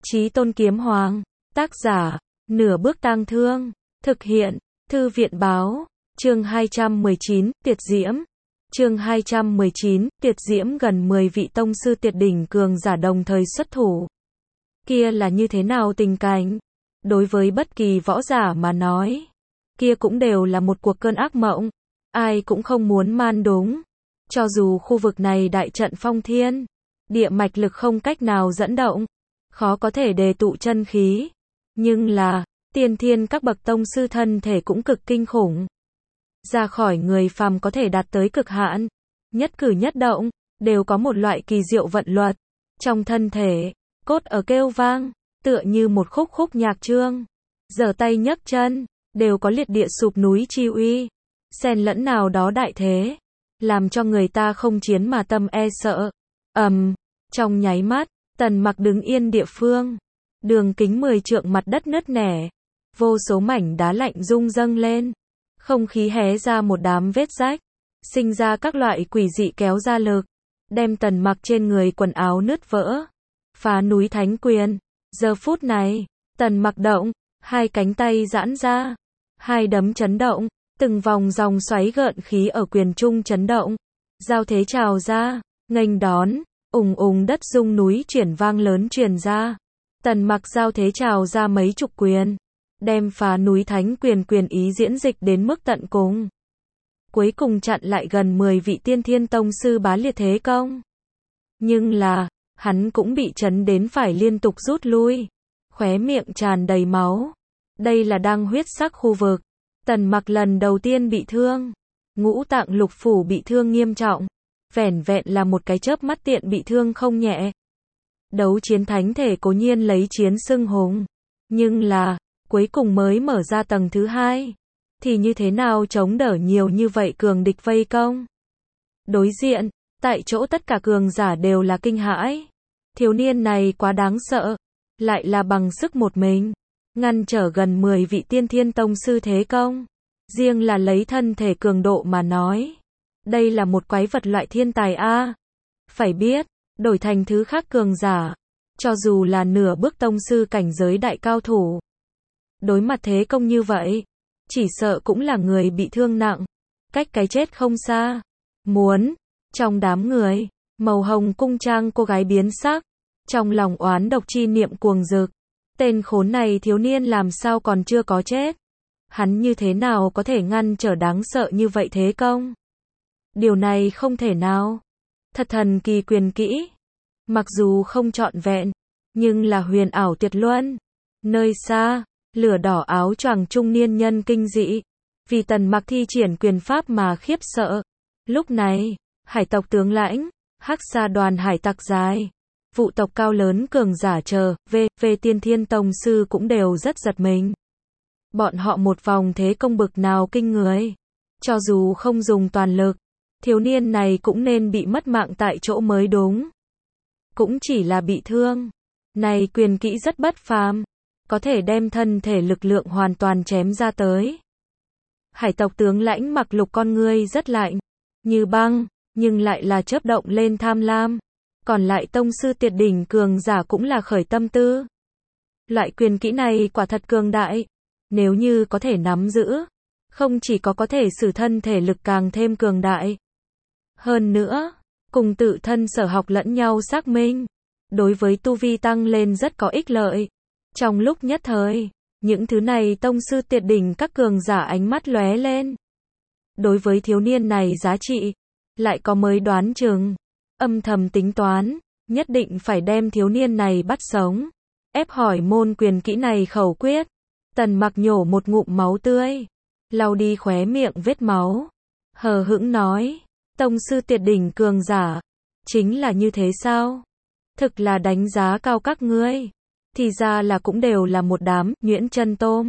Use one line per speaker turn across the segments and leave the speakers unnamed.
Chí Tôn Kiếm Hoàng. Tác giả, Nửa Bước Tang Thương. Thực hiện, Thư viện Báo. Chương 219, Tiệt Diễm. Chương 219, Tiệt Diễm. Gần 10 vị tông sư tuyệt đỉnh cường giả đồng thời xuất thủ. Kia là như thế nào tình cảnh? Đối với bất kỳ võ giả mà nói, kia cũng đều là một cuộc cơn ác mộng. Ai cũng không muốn man đúng. Cho dù khu vực này đại trận phong thiên, địa mạch lực không cách nào dẫn động, khó có thể đề tụ chân khí. Nhưng là, tiên thiên các bậc tông sư thân thể cũng cực kinh khủng. Ra khỏi người phàm có thể đạt tới cực hạn. Nhất cử nhất động, đều có một loại kỳ diệu vận luật. Trong thân thể, cốt ở kêu vang, tựa như một khúc khúc nhạc chương. Giở tay nhấc chân, đều có liệt địa sụp núi chi uy. Xen lẫn nào đó đại thế, làm cho người ta không chiến mà tâm e sợ. Trong nháy mắt, Tần Mặc đứng yên địa phương. Đường kính 10 trượng mặt đất nứt nẻ. Vô số mảnh đá lạnh rung dâng lên. Không khí hé ra một đám vết rách. Sinh ra các loại quỷ dị kéo ra lực. Đem Tần Mặc trên người quần áo nứt vỡ. Phá núi thánh quyền. Giờ phút này, Tần Mặc động. Hai cánh tay giãn ra. Hai đấm chấn động. Từng vòng dòng xoáy gợn khí ở quyền trung chấn động. Giao thế trào ra. Nghênh đón. Ùng ùng đất rung núi chuyển vang lớn truyền ra. Tần Mặc giao thế trào ra mấy chục quyền. Đem phá núi thánh quyền quyền ý diễn dịch đến mức tận cùng. Cuối cùng chặn lại gần 10 vị tiên thiên tông sư bá liệt thế công. Nhưng là, hắn cũng bị chấn đến phải liên tục rút lui. Khóe miệng tràn đầy máu. Đây là đang huyết sắc khu vực. Tần Mặc lần đầu tiên bị thương. Ngũ tạng lục phủ bị thương nghiêm trọng. Vẻn vẹn là một cái chớp mắt tiện bị thương không nhẹ. Đấu chiến thánh thể cố nhiên lấy chiến xưng hùng. Nhưng là, cuối cùng mới mở ra tầng thứ 2. Thì như thế nào chống đỡ nhiều như vậy cường địch vây công? Đối diện, tại chỗ tất cả cường giả đều là kinh hãi. Thiếu niên này quá đáng sợ. Lại là bằng sức một mình. Ngăn trở gần 10 vị tiên thiên tông sư thế công. Riêng là lấy thân thể cường độ mà nói. Đây là một quái vật loại thiên tài a. Phải biết, đổi thành thứ khác cường giả. Cho dù là nửa bước tông sư cảnh giới đại cao thủ. Đối mặt thế công như vậy. Chỉ sợ cũng là người bị thương nặng. Cách cái chết không xa. Trong đám người, màu hồng cung trang cô gái biến sắc. Trong lòng oán độc chi niệm cuồng rực. Tên khốn này thiếu niên làm sao còn chưa có chết. Hắn như thế nào có thể ngăn trở đáng sợ như vậy thế công? Điều này không thể nào. Thật thần kỳ quyền kỹ. Mặc dù không trọn vẹn, nhưng là huyền ảo tuyệt luân. Nơi xa, lửa đỏ áo choàng trung niên nhân kinh dị. Vì Tần Mặc thi triển quyền pháp mà khiếp sợ. Lúc này, hải tộc tướng lãnh, hắc sa đoàn hải tặc dài. Vụ tộc cao lớn cường giả chờ, về tiên thiên tông sư cũng đều rất giật mình. Bọn họ một vòng thế công bực nào kinh người. Cho dù không dùng toàn lực, thiếu niên này cũng nên bị mất mạng tại chỗ mới đúng. Cũng chỉ là bị thương. Này quyền kỹ rất bất phàm. Có thể đem thân thể lực lượng hoàn toàn chém ra tới. Hải tộc tướng lãnh mặc lục con ngươi rất lạnh. Như băng, nhưng lại là chớp động lên tham lam. Còn lại tông sư tuyệt đỉnh cường giả cũng là khởi tâm tư. Loại quyền kỹ này quả thật cường đại. Nếu như có thể nắm giữ, không chỉ có thể sử thân thể lực càng thêm cường đại. Hơn nữa, cùng tự thân sở học lẫn nhau xác minh. Đối với tu vi tăng lên rất có ích lợi. Trong lúc nhất thời, những thứ này tông sư tuyệt đỉnh các cường giả ánh mắt lóe lên. Đối với thiếu niên này giá trị, lại có mới đoán chừng. Âm thầm tính toán, nhất định phải đem thiếu niên này bắt sống. Ép hỏi môn quyền kỹ này khẩu quyết. Tần Mặc nhổ một ngụm máu tươi. Lau đi khóe miệng vết máu. Hờ hững nói. Tông sư tuyệt đỉnh cường giả. Chính là như thế sao? Thực là đánh giá cao các ngươi. Thì ra là cũng đều là một đám nhuyễn chân tôm.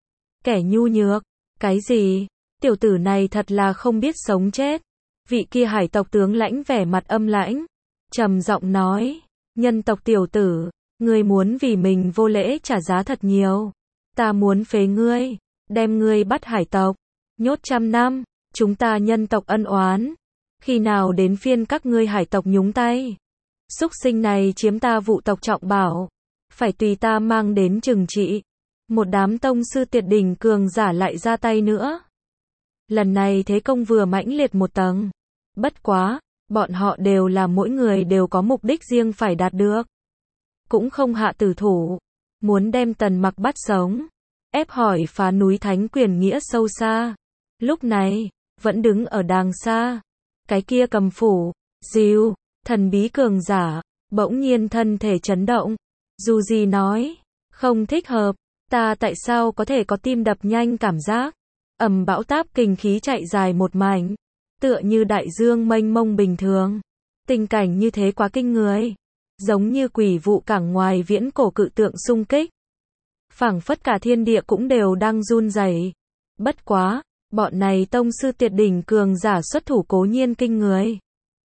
Kẻ nhu nhược. Cái gì? Tiểu tử này thật là không biết sống chết. Vị kia hải tộc tướng lãnh vẻ mặt âm lãnh. Trầm giọng nói. Nhân tộc tiểu tử. Ngươi muốn vì mình vô lễ trả giá thật nhiều. Ta muốn phế ngươi. Đem ngươi bắt hải tộc. Nhốt 100 năm. Chúng ta nhân tộc ân oán. Khi nào đến phiên các ngươi hải tộc nhúng tay? Súc sinh này chiếm ta vụ tộc trọng bảo. phải tùy ta mang đến trừng trị. Một đám tông sư tuyệt đỉnh cường giả lại ra tay nữa. Lần này thế công vừa mãnh liệt một tầng. Bất quá, bọn họ đều là mỗi người đều có mục đích riêng phải đạt được. Cũng không hạ tử thủ, muốn đem Tần Mặc bắt sống, ép hỏi phá núi thánh quyền nghĩa sâu xa. Lúc này, vẫn đứng ở đàng xa, cái kia cầm phủ, diêu, thần bí cường giả, bỗng nhiên thân thể chấn động. Dù gì nói, không thích hợp, ta tại sao có thể có tim đập nhanh cảm giác. Bão táp kinh khí chạy dài một mảnh, tựa như đại dương mênh mông bình thường. Tình cảnh như thế quá kinh người, giống như quỷ vụ cảng ngoài viễn cổ cự tượng xung kích. Phảng phất cả thiên địa cũng đều đang run rẩy. Bất quá, bọn này tông sư tuyệt đỉnh cường giả xuất thủ cố nhiên kinh người.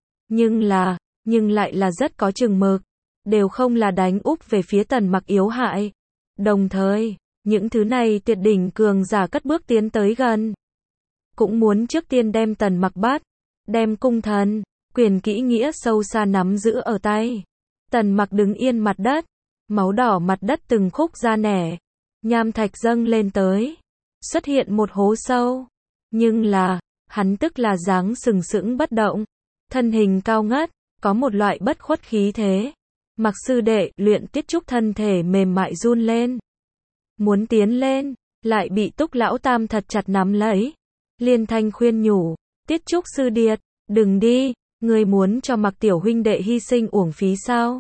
Nhưng lại là rất có chừng mực, đều không là đánh úp về phía Tần Mặc yếu hại. Đồng thời, những thứ này tuyệt đỉnh cường giả cất bước tiến tới gần, cũng muốn trước tiên đem Tần Mặc bắt, đem cung thần, quyền kỹ nghĩa sâu xa nắm giữ ở tay. Tần Mặc đứng yên mặt đất, máu đỏ mặt đất từng khúc ra nẻ, nham thạch dâng lên tới, xuất hiện một hố sâu. Nhưng là, hắn tức là dáng sừng sững bất động, thân hình cao ngất, có một loại bất khuất khí thế. Mặc sư đệ, Luyện Tiết Trúc thân thể mềm mại run lên. Muốn tiến lên, lại bị Túc lão tam thật chặt nắm lấy. Liên thanh khuyên nhủ, Tiết Trúc sư điệt, đừng đi, ngươi muốn cho Mặc tiểu huynh đệ hy sinh uổng phí sao?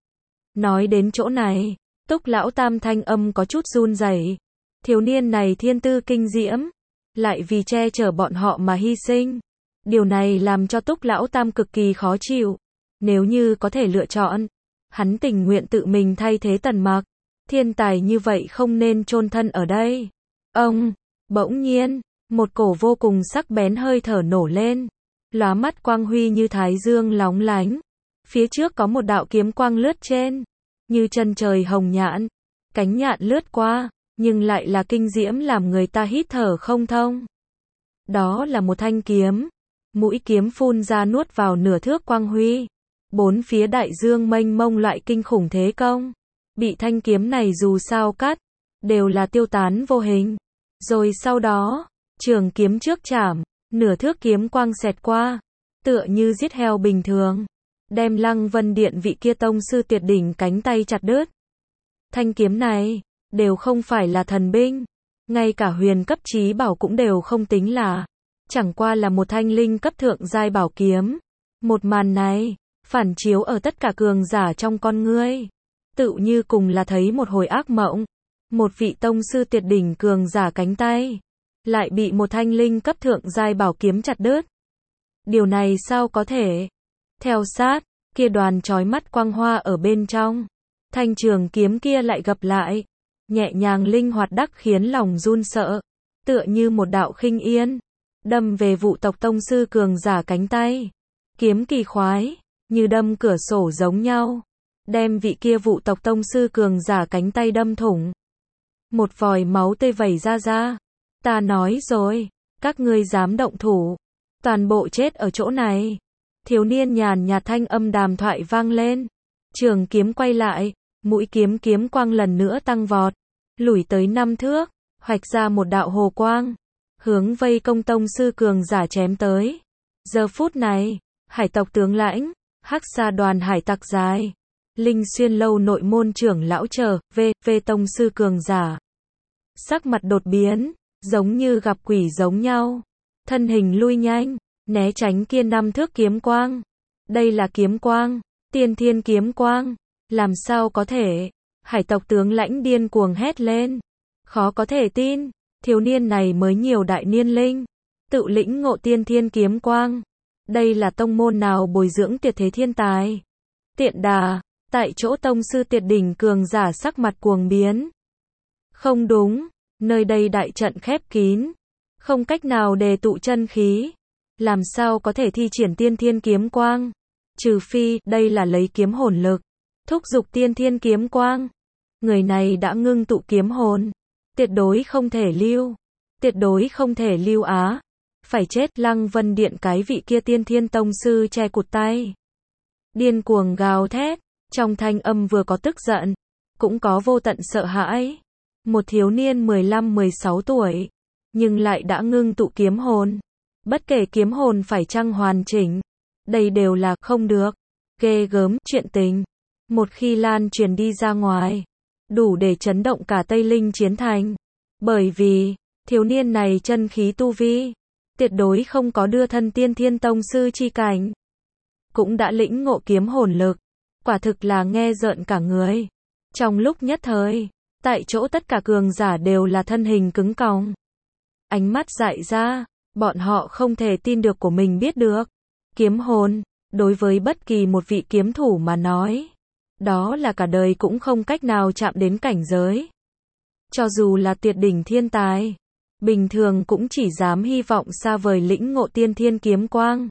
Nói đến chỗ này, Túc lão tam thanh âm có chút run rẩy. Thiếu niên này thiên tư kinh diễm, lại vì che chở bọn họ mà hy sinh. Điều này làm cho Túc lão tam cực kỳ khó chịu. Nếu như có thể lựa chọn, hắn tình nguyện tự mình thay thế Tần Mặc. Thiên tài như vậy không nên chôn thân ở đây. Bỗng nhiên, một cổ vô cùng sắc bén hơi thở nổ lên, lóa mắt quang huy như thái dương lóng lánh. Phía trước có một đạo kiếm quang lướt trên, như chân trời hồng nhạn, cánh nhạn lướt qua, nhưng lại là kinh diễm làm người ta hít thở không thông. Đó là một thanh kiếm, mũi kiếm phun ra nuốt vào nửa thước quang huy. Bốn phía đại dương mênh mông loại kinh khủng thế công, bị thanh kiếm này dù sao cắt, đều là tiêu tán vô hình. Rồi sau đó, trường kiếm trước chạm, nửa thước kiếm quang xẹt qua, tựa như giết heo bình thường, đem Lăng Vân Điện vị kia tông sư tuyệt đỉnh cánh tay chặt đứt. Thanh kiếm này, đều không phải là thần binh, ngay cả huyền cấp chí bảo cũng đều không tính là, chẳng qua là một thanh linh cấp thượng giai bảo kiếm. Một màn này, phản chiếu ở tất cả cường giả trong con ngươi, tự như cùng là thấy một hồi ác mộng. Một vị tông sư tuyệt đỉnh cường giả cánh tay, lại bị một thanh linh cấp thượng giai bảo kiếm chặt đứt. Điều này sao có thể? Theo sát, kia đoàn chói mắt quang hoa ở bên trong, thanh trường kiếm kia lại gập lại, nhẹ nhàng linh hoạt đắc khiến lòng run sợ, tựa như một đạo khinh yên, đâm về Vụ tộc tông sư cường giả cánh tay. Kiếm kỳ khoái, như đâm cửa sổ giống nhau, đem vị kia Vụ tộc tông sư cường giả cánh tay đâm thủng. Một vòi máu tươi vẩy ra. Ta nói rồi, các ngươi dám động thủ, toàn bộ chết ở chỗ này. Thiếu niên nhàn nhạt thanh âm đàm thoại vang lên. Trường kiếm quay lại, mũi kiếm quang lần nữa tăng vọt, lùi tới 5 thước, hoạch ra một đạo hồ quang, hướng vây công tông sư cường giả chém tới. Giờ phút này, hải tộc tướng lãnh, Hắc Sa đoàn hải tặc dài, Linh Xuyên lâu nội môn trưởng lão chờ, về tông sư cường giả. Sắc mặt đột biến, giống như gặp quỷ giống nhau. Thân hình lui nhanh, né tránh kia 5 thước kiếm quang. Đây là kiếm quang, tiên thiên kiếm quang. Làm sao có thể? Hải tộc tướng lãnh điên cuồng hét lên. Khó có thể tin, thiếu niên này mới nhiều đại niên linh, tự lĩnh ngộ tiên thiên kiếm quang. Đây là tông môn nào bồi dưỡng tuyệt thế thiên tài? Tiện đà, tại chỗ tông sư tuyệt đỉnh cường giả sắc mặt cuồng biến. Không đúng, nơi đây đại trận khép kín, không cách nào đề tụ chân khí, làm sao có thể thi triển tiên thiên kiếm quang? Trừ phi, đây là lấy kiếm hồn lực, thúc giục tiên thiên kiếm quang. Người này đã ngưng tụ kiếm hồn, tuyệt đối không thể lưu á. Phải chết. Lăng Vân Điện cái vị kia tiên thiên tông sư che cụt tay, điên cuồng gào thét, trong thanh âm vừa có tức giận, cũng có vô tận sợ hãi. Một thiếu niên 15-16 tuổi, nhưng lại đã ngưng tụ kiếm hồn. Bất kể kiếm hồn phải chăng hoàn chỉnh, đây đều là không được. Ghê gớm chuyện tình. Một khi lan truyền đi ra ngoài, đủ để chấn động cả Tây Linh Chiến Thành. Bởi vì, thiếu niên này chân khí tu vi, tuyệt đối không có đưa thân tiên thiên tông sư chi cảnh. Cũng đã lĩnh ngộ kiếm hồn lực. Quả thực là nghe rợn cả người. Trong lúc nhất thời, tại chỗ tất cả cường giả đều là thân hình cứng còng. Ánh mắt dại ra, bọn họ không thể tin được của mình biết được. Kiếm hồn, đối với bất kỳ một vị kiếm thủ mà nói, đó là cả đời cũng không cách nào chạm đến cảnh giới. Cho dù là tuyệt đỉnh thiên tài, bình thường cũng chỉ dám hy vọng xa vời lĩnh ngộ tiên thiên kiếm quang,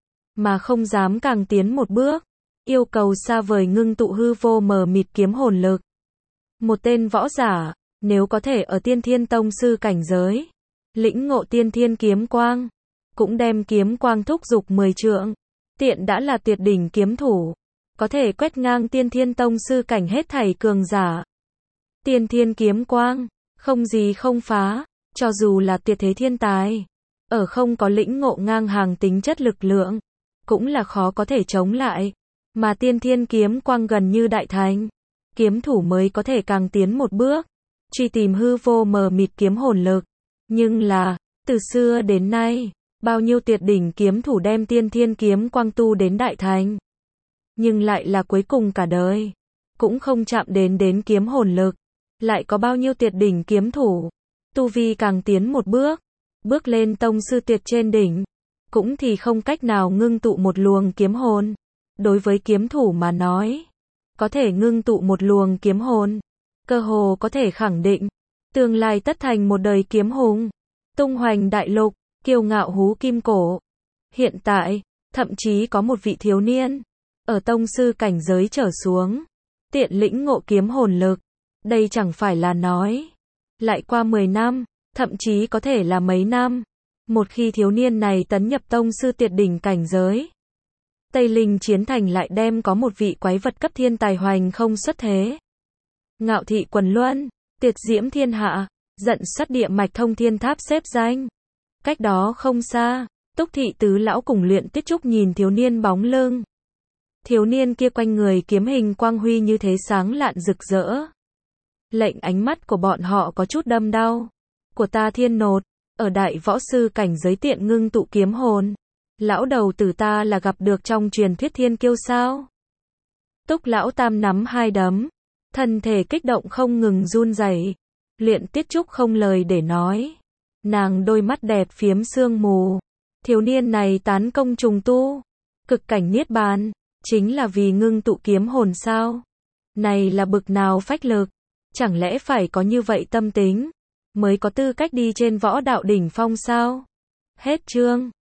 mà không dám càng tiến một bước, yêu cầu xa vời ngưng tụ hư vô mờ mịt kiếm hồn lực. Một tên võ giả, nếu có thể ở tiên thiên tông sư cảnh giới, lĩnh ngộ tiên thiên kiếm quang, cũng đem kiếm quang thúc dục 10 trượng, tiện đã là tuyệt đỉnh kiếm thủ, có thể quét ngang tiên thiên tông sư cảnh hết thảy cường giả. Tiên thiên kiếm quang, không gì không phá, cho dù là tuyệt thế thiên tài, ở không có lĩnh ngộ ngang hàng tính chất lực lượng, cũng là khó có thể chống lại, mà tiên thiên kiếm quang gần như đại thành, kiếm thủ mới có thể càng tiến một bước, truy tìm hư vô mờ mịt kiếm hồn lực. Nhưng là, từ xưa đến nay, bao nhiêu tuyệt đỉnh kiếm thủ đem tiên thiên kiếm quang tu đến đại thành, nhưng lại là cuối cùng cả đời, cũng không chạm đến kiếm hồn lực. Lại có bao nhiêu tuyệt đỉnh kiếm thủ, tu vi càng tiến một bước, bước lên tông sư tuyệt trên đỉnh, cũng thì không cách nào ngưng tụ một luồng kiếm hồn. Đối với kiếm thủ mà nói, có thể ngưng tụ một luồng kiếm hồn, cơ hồ có thể khẳng định, tương lai tất thành một đời kiếm hùng, tung hoành đại lục, kiêu ngạo hú kim cổ. Hiện tại, thậm chí có một vị thiếu niên, ở tông sư cảnh giới trở xuống, tiện lĩnh ngộ kiếm hồn lực. Đây chẳng phải là nói, lại qua 10 năm, thậm chí có thể là mấy năm, một khi thiếu niên này tấn nhập tông sư tuyệt đỉnh cảnh giới, Tây Linh Chiến Thành lại đem có một vị quái vật cấp thiên tài hoành không xuất thế. Ngạo thị quần luân, tuyệt diễm thiên hạ, giận xuất địa mạch thông thiên tháp xếp danh. Cách đó không xa, Túc thị tứ lão cùng Luyện Tiết Trúc nhìn thiếu niên bóng lưng. Thiếu niên kia quanh người kiếm hình quang huy như thế sáng lạn rực rỡ, lệnh ánh mắt của bọn họ có chút đâm đau. Của ta thiên nột, ở đại võ sư cảnh giới tiện ngưng tụ kiếm hồn, lão đầu tử ta là gặp được trong truyền thuyết thiên kiêu sao? Túc lão tam nắm hai đấm, thân thể kích động không ngừng run rẩy. Luyện Tiết Trúc không lời để nói, nàng đôi mắt đẹp phiếm sương mù. Thiếu niên này tán công trùng tu, cực cảnh niết bàn, chính là vì ngưng tụ kiếm hồn sao? Này là bực nào phách lực, chẳng lẽ phải có như vậy tâm tính mới có tư cách đi trên võ đạo đỉnh phong sao? Hết chương.